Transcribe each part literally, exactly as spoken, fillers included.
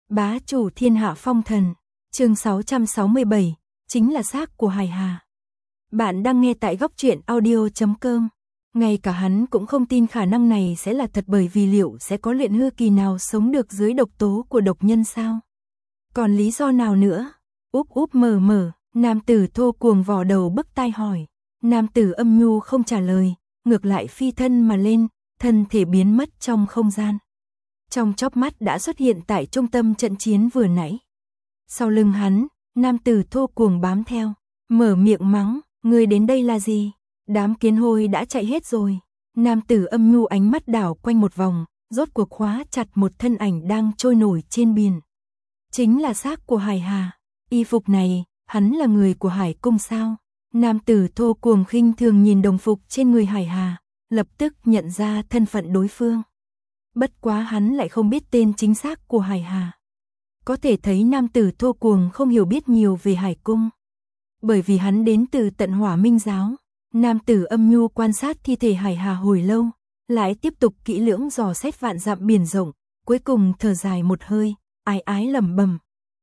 Bá chủ thiên hạ phong thần, chương sáu trăm sáu mươi bảy, chính là xác của Hải Hà. Bạn đang nghe tại góc truyện audio chấm com. Ngay cả hắn cũng không tin khả năng này sẽ là thật, bởi vì liệu sẽ có luyện hư kỳ nào sống được dưới độc tố của độc nhân sao? Còn lý do nào nữa? Úp úp mờ mờ, nam tử thô cuồng vò đầu bức tai hỏi. Nam tử âm nhu không trả lời, ngược lại phi thân mà lên, thân thể biến mất trong không gian. Trong chóp mắt đã xuất hiện tại trung tâm trận chiến vừa nãy. Sau lưng hắn, nam tử thô cuồng bám theo, mở miệng mắng, ngươi đến đây là gì? Đám kiến hôi đã chạy hết rồi. Nam tử âm nhu ánh mắt đảo quanh một vòng, rốt cuộc khóa chặt một thân ảnh đang trôi nổi trên biển. Chính là xác của Hải Hà. Y phục này, hắn là người của Hải Cung sao? Nam tử thô cuồng khinh thường nhìn đồng phục trên người Hải Hà, lập tức nhận ra thân phận đối phương. Bất quá hắn lại không biết tên chính xác của Hải Hà. Có thể thấy nam tử thô cuồng không hiểu biết nhiều về Hải Cung. Bởi vì hắn đến từ tận Hỏa Minh giáo. Nam tử âm nhu quan sát thi thể Hải Hà hồi lâu, lại tiếp tục kỹ lưỡng dò xét vạn dặm biển rộng, cuối cùng thở dài một hơi, ái ái lẩm bẩm.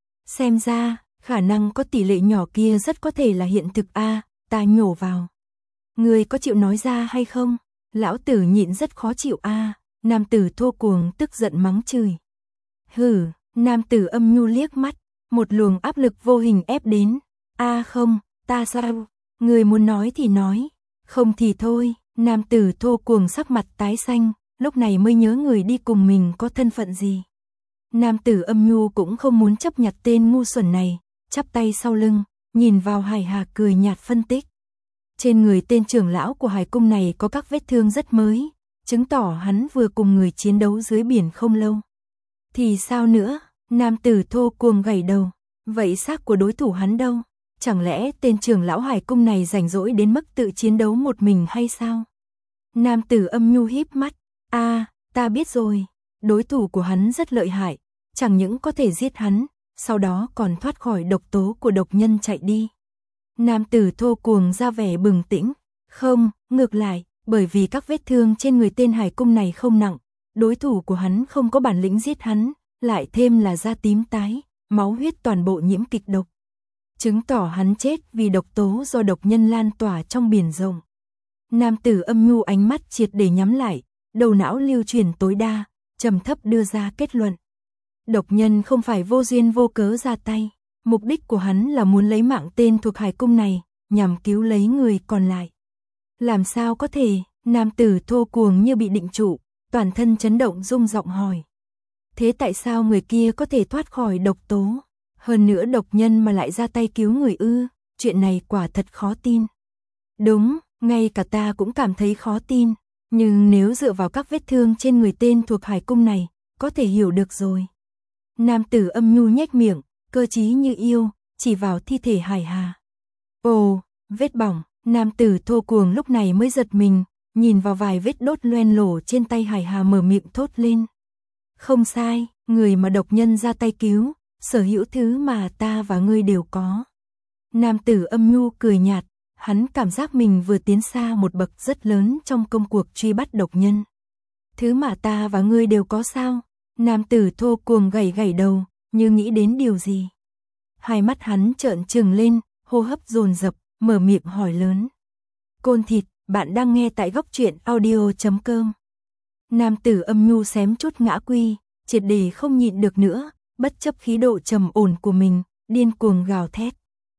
Xem ra, khả năng có tỷ lệ nhỏ kia rất có thể là hiện thực a, ta nhổ vào. Ngươi có chịu nói ra hay không? Lão tử nhịn rất khó chịu a. Nam tử thô cuồng tức giận mắng chửi. Hừ, nam tử âm nhu liếc mắt, một luồng áp lực vô hình ép đến. A không, ta sao? Người muốn nói thì nói, không thì thôi. Nam tử thô cuồng sắc mặt tái xanh, lúc này mới nhớ người đi cùng mình có thân phận gì. Nam tử âm nhu cũng không muốn chấp nhặt tên ngu xuẩn này, chắp tay sau lưng, nhìn vào Hải Hà cười nhạt phân tích. Trên người tên trưởng lão của Hải Cung này có các vết thương rất mới, chứng tỏ hắn vừa cùng người chiến đấu dưới biển không lâu. Thì sao nữa? Nam tử thô cuồng gảy đầu. Vậy xác của đối thủ hắn đâu? Chẳng lẽ tên trưởng lão Hải Cung này rảnh rỗi đến mức tự chiến đấu một mình hay sao? Nam tử âm nhu híp mắt. A, ta biết rồi. Đối thủ của hắn rất lợi hại, chẳng những có thể giết hắn, sau đó còn thoát khỏi độc tố của độc nhân chạy đi. Nam tử thô cuồng ra vẻ bừng tỉnh. Không, ngược lại, bởi vì các vết thương trên người tên Hải Cung này không nặng, đối thủ của hắn không có bản lĩnh giết hắn, lại thêm là da tím tái, máu huyết toàn bộ nhiễm kịch độc. Chứng tỏ hắn chết vì độc tố do độc nhân lan tỏa trong biển rộng. Nam tử âm nhu ánh mắt triệt để nhắm lại, đầu não lưu chuyển tối đa, trầm thấp đưa ra kết luận. Độc nhân không phải vô duyên vô cớ ra tay, mục đích của hắn là muốn lấy mạng tên thuộc Hải Cung này, nhằm cứu lấy người còn lại. Làm sao có thể? Nam tử thô cuồng như bị định trụ, toàn thân chấn động rung giọng hỏi. Thế tại sao người kia có thể thoát khỏi độc tố? Hơn nữa độc nhân mà lại ra tay cứu người ư? Chuyện này quả thật khó tin. Đúng, ngay cả ta cũng cảm thấy khó tin. Nhưng nếu dựa vào các vết thương trên người tên thuộc Hải Cung này, có thể hiểu được rồi. Nam tử âm nhu nhếch miệng, cơ trí như yêu, chỉ vào thi thể Hải Hà. Ồ, vết bỏng. Nam tử thô cuồng lúc này mới giật mình, nhìn vào vài vết đốt loen lổ trên tay Hải Hà mở miệng thốt lên. Không sai, người mà độc nhân ra tay cứu, sở hữu thứ mà ta và ngươi đều có. Nam tử âm nhu cười nhạt, hắn cảm giác mình vừa tiến xa một bậc rất lớn trong công cuộc truy bắt độc nhân. Thứ mà ta và ngươi đều có sao? Nam tử thô cuồng gảy gảy đầu, như nghĩ đến điều gì. Hai mắt hắn trợn trừng lên, hô hấp dồn dập, mở miệng hỏi lớn. Côn thịt, bạn đang nghe tại góc truyện audio chấm com. Nam tử âm nhu xém chút ngã quy, triệt để không nhịn được nữa, bất chấp khí độ trầm ổn của mình, điên cuồng gào thét.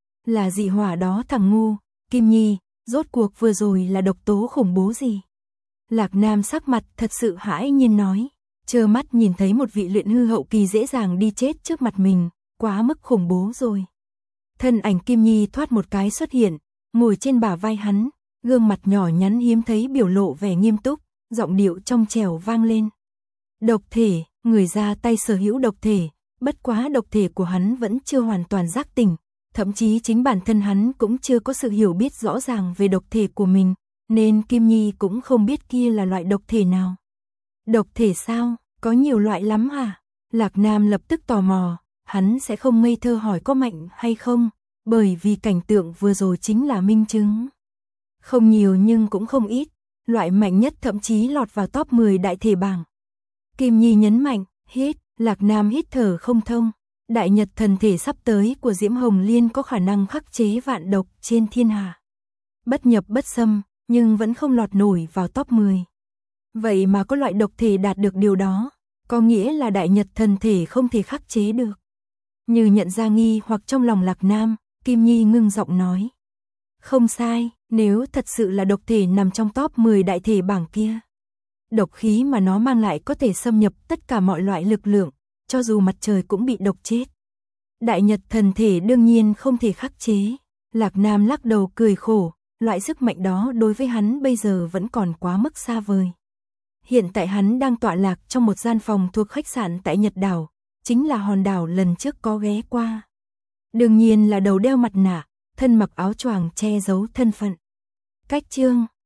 Là dị hỏa đó thằng ngu, Kim Nhi, rốt cuộc vừa rồi là độc tố khủng bố gì? Lạc Nam sắc mặt thật sự hãi nhiên nói, trơ mắt nhìn thấy một vị luyện hư hậu kỳ dễ dàng đi chết trước mặt mình, quá mức khủng bố rồi. Thân ảnh Kim Nhi thoát một cái xuất hiện, ngồi trên bả vai hắn, gương mặt nhỏ nhắn hiếm thấy biểu lộ vẻ nghiêm túc, giọng điệu trong trẻo vang lên. Độc thể, người ra tay sở hữu độc thể, bất quá độc thể của hắn vẫn chưa hoàn toàn giác tỉnh, thậm chí chính bản thân hắn cũng chưa có sự hiểu biết rõ ràng về độc thể của mình, nên Kim Nhi cũng không biết kia là loại độc thể nào. Độc thể sao? Có nhiều loại lắm hả? Lạc Nam lập tức tò mò, hắn sẽ không ngây thơ hỏi có mạnh hay không, bởi vì cảnh tượng vừa rồi chính là minh chứng. Không nhiều nhưng cũng không ít, loại mạnh nhất thậm chí lọt vào top mười đại thể bảng. Kim Nhi nhấn mạnh, hít, Lạc Nam hít thở không thông, đại nhật thần thể sắp tới của Diễm Hồng Liên có khả năng khắc chế vạn độc trên thiên hạ. Bất nhập bất xâm, nhưng vẫn không lọt nổi vào top mười. Vậy mà có loại độc thể đạt được điều đó, có nghĩa là đại nhật thần thể không thể khắc chế được. Như nhận ra nghi hoặc trong lòng Lạc Nam, Kim Nhi ngưng giọng nói. Không sai, nếu thật sự là độc thể nằm trong top mười đại thể bảng kia. Độc khí mà nó mang lại có thể xâm nhập tất cả mọi loại lực lượng, cho dù mặt trời cũng bị độc chết. Đại nhật thần thể đương nhiên không thể khắc chế. Lạc Nam lắc đầu cười khổ, loại sức mạnh đó đối với hắn bây giờ vẫn còn quá mức xa vời. Hiện tại hắn đang tọa lạc trong một gian phòng thuộc khách sạn tại Nhật Đảo, chính là hòn đảo lần trước có ghé qua. Đương nhiên là đầu đeo mặt nạ, thân mặc áo choàng che giấu thân phận. Cách chương